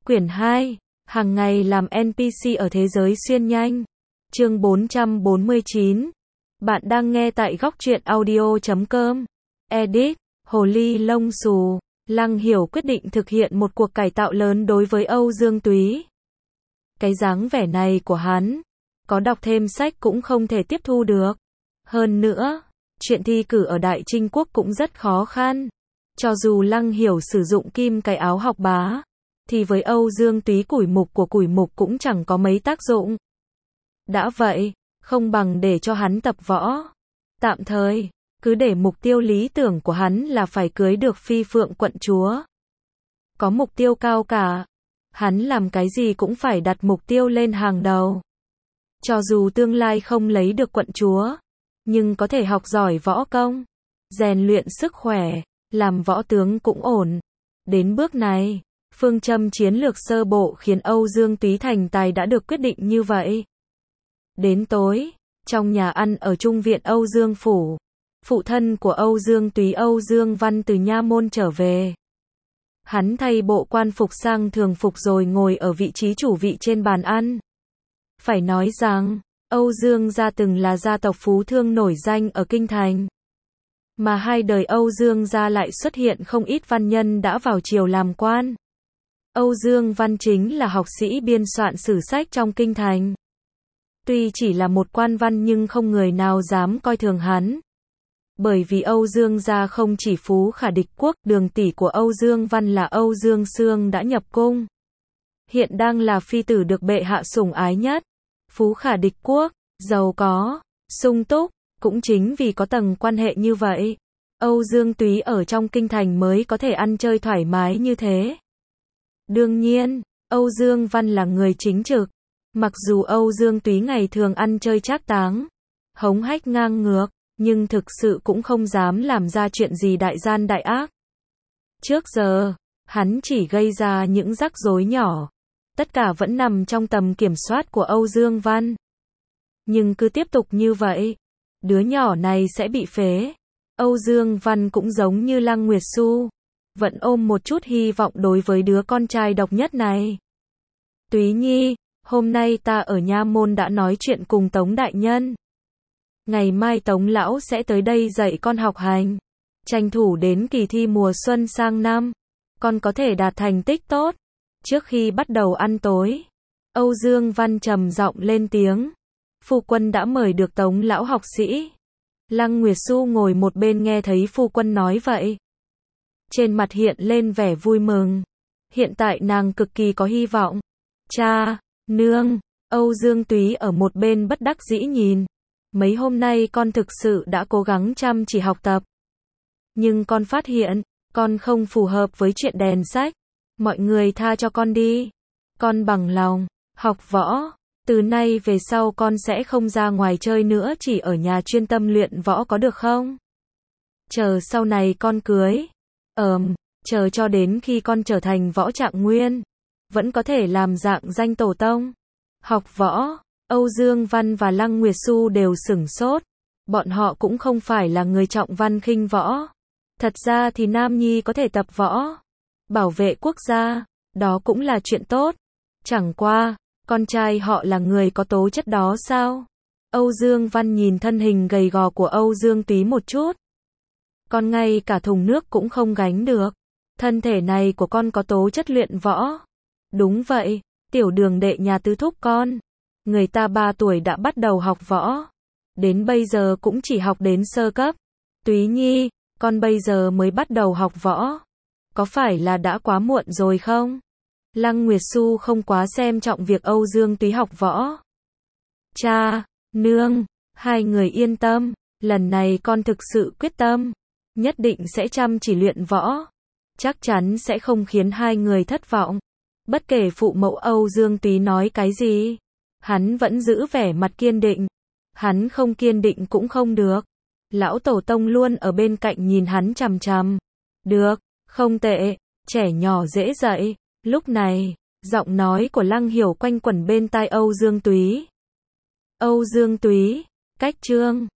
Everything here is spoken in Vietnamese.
Quyển 2, hàng ngày làm NPC ở thế giới xuyên nhanh. Chương 449. Bạn đang nghe tại góc truyện audio.com. Edit, Hồ ly lông xù. Lăng Hiểu quyết định thực hiện một cuộc cải tạo lớn đối với Âu Dương Túy. Cái dáng vẻ này của hắn, có đọc thêm sách cũng không thể tiếp thu được. Hơn nữa, chuyện thi cử ở Đại Trinh Quốc cũng rất khó khăn. Cho dù Lăng Hiểu sử dụng kim cái áo học bá, thì với Âu Dương Túy củi mục của củi mục cũng chẳng có mấy tác dụng. Đã vậy, không bằng để cho hắn tập võ. Tạm thời, cứ để mục tiêu lý tưởng của hắn là phải cưới được Phi Phượng quận chúa. Có mục tiêu cao cả, hắn làm cái gì cũng phải đặt mục tiêu lên hàng đầu. Cho dù tương lai không lấy được quận chúa, nhưng có thể học giỏi võ công, rèn luyện sức khỏe, làm võ tướng cũng ổn. Đến bước này, phương châm chiến lược sơ bộ khiến Âu Dương Túy thành tài đã được quyết định như vậy. Đến tối, trong nhà ăn ở Trung viện Âu Dương Phủ, phụ thân của Âu Dương Túy Âu Dương Văn từ nha môn trở về. Hắn thay bộ quan phục sang thường phục rồi ngồi ở vị trí chủ vị trên bàn ăn. Phải nói rằng, Âu Dương gia từng là gia tộc phú thương nổi danh ở Kinh Thành. Mà hai đời Âu Dương gia lại xuất hiện không ít văn nhân đã vào triều làm quan. Âu Dương Văn chính là học sĩ biên soạn sử sách trong Kinh Thành. Tuy chỉ là một quan văn nhưng không người nào dám coi thường hắn. Bởi vì Âu Dương gia không chỉ phú khả địch quốc, đường tỷ của Âu Dương Văn là Âu Dương Xương đã nhập cung. Hiện đang là phi tử được bệ hạ sủng ái nhất. Phú khả địch quốc, giàu có, sung túc, cũng chính vì có tầng quan hệ như vậy, Âu Dương Túy ở trong Kinh Thành mới có thể ăn chơi thoải mái như thế. Đương nhiên, Âu Dương Văn là người chính trực. Mặc dù Âu Dương Túy ngày thường ăn chơi trác táng, hống hách ngang ngược, nhưng thực sự cũng không dám làm ra chuyện gì đại gian đại ác. Trước giờ, hắn chỉ gây ra những rắc rối nhỏ. Tất cả vẫn nằm trong tầm kiểm soát của Âu Dương Văn. Nhưng cứ tiếp tục như vậy, đứa nhỏ này sẽ bị phế. Âu Dương Văn cũng giống như Lăng Nguyệt Xu, vẫn ôm một chút hy vọng đối với đứa con trai độc nhất này. Túy Nhi, hôm nay ta ở nha môn đã nói chuyện cùng Tống đại nhân. Ngày mai Tống lão sẽ tới đây dạy con học hành. Tranh thủ đến kỳ thi mùa xuân sang năm, con có thể đạt thành tích tốt. Trước khi bắt đầu ăn tối, Âu Dương Văn trầm giọng lên tiếng. Phu quân đã mời được Tống lão học sĩ. Lăng Nguyệt Xu ngồi một bên nghe thấy phu quân nói vậy. Trên mặt hiện lên vẻ vui mừng. Hiện tại nàng cực kỳ có hy vọng. Cha, nương, Âu Dương Túy ở một bên bất đắc dĩ nhìn. Mấy hôm nay con thực sự đã cố gắng chăm chỉ học tập. Nhưng con phát hiện, con không phù hợp với chuyện đèn sách. Mọi người tha cho con đi. Con bằng lòng, học võ. Từ nay về sau con sẽ không ra ngoài chơi nữa, chỉ ở nhà chuyên tâm luyện võ có được không? Chờ sau này con cưới. Chờ cho đến khi con trở thành võ trạng nguyên. Vẫn có thể làm dạng danh tổ tông. Học võ. Âu Dương Văn và Lăng Nguyệt Xu đều sửng sốt. Bọn họ cũng không phải là người trọng văn khinh võ. Thật ra thì nam nhi có thể tập võ, bảo vệ quốc gia, đó cũng là chuyện tốt. Chẳng qua, con trai họ là người có tố chất đó sao? Âu Dương Văn nhìn thân hình gầy gò của Âu Dương Túy một chút. Con ngay cả thùng nước cũng không gánh được. Thân thể này của con có tố chất luyện võ. Đúng vậy, tiểu đường đệ nhà tứ thúc con. Người ta 3 tuổi đã bắt đầu học võ. Đến bây giờ cũng chỉ học đến sơ cấp. Túy Nhi, con bây giờ mới bắt đầu học võ. Có phải là đã quá muộn rồi không? Lăng Nguyệt Xu không quá xem trọng việc Âu Dương Túy học võ. Cha, nương, hai người yên tâm. Lần này con thực sự quyết tâm. Nhất định sẽ chăm chỉ luyện võ. Chắc chắn sẽ không khiến hai người thất vọng. Bất kể phụ mẫu Âu Dương Túy nói cái gì, hắn vẫn giữ vẻ mặt kiên định. Hắn không kiên định cũng không được. Lão tổ tông luôn ở bên cạnh nhìn hắn chằm chằm. Được, không tệ, trẻ nhỏ dễ dạy. Lúc này, giọng nói của Lăng Hiểu quanh quẩn bên tai Âu Dương Túy. Âu Dương Túy, cách chương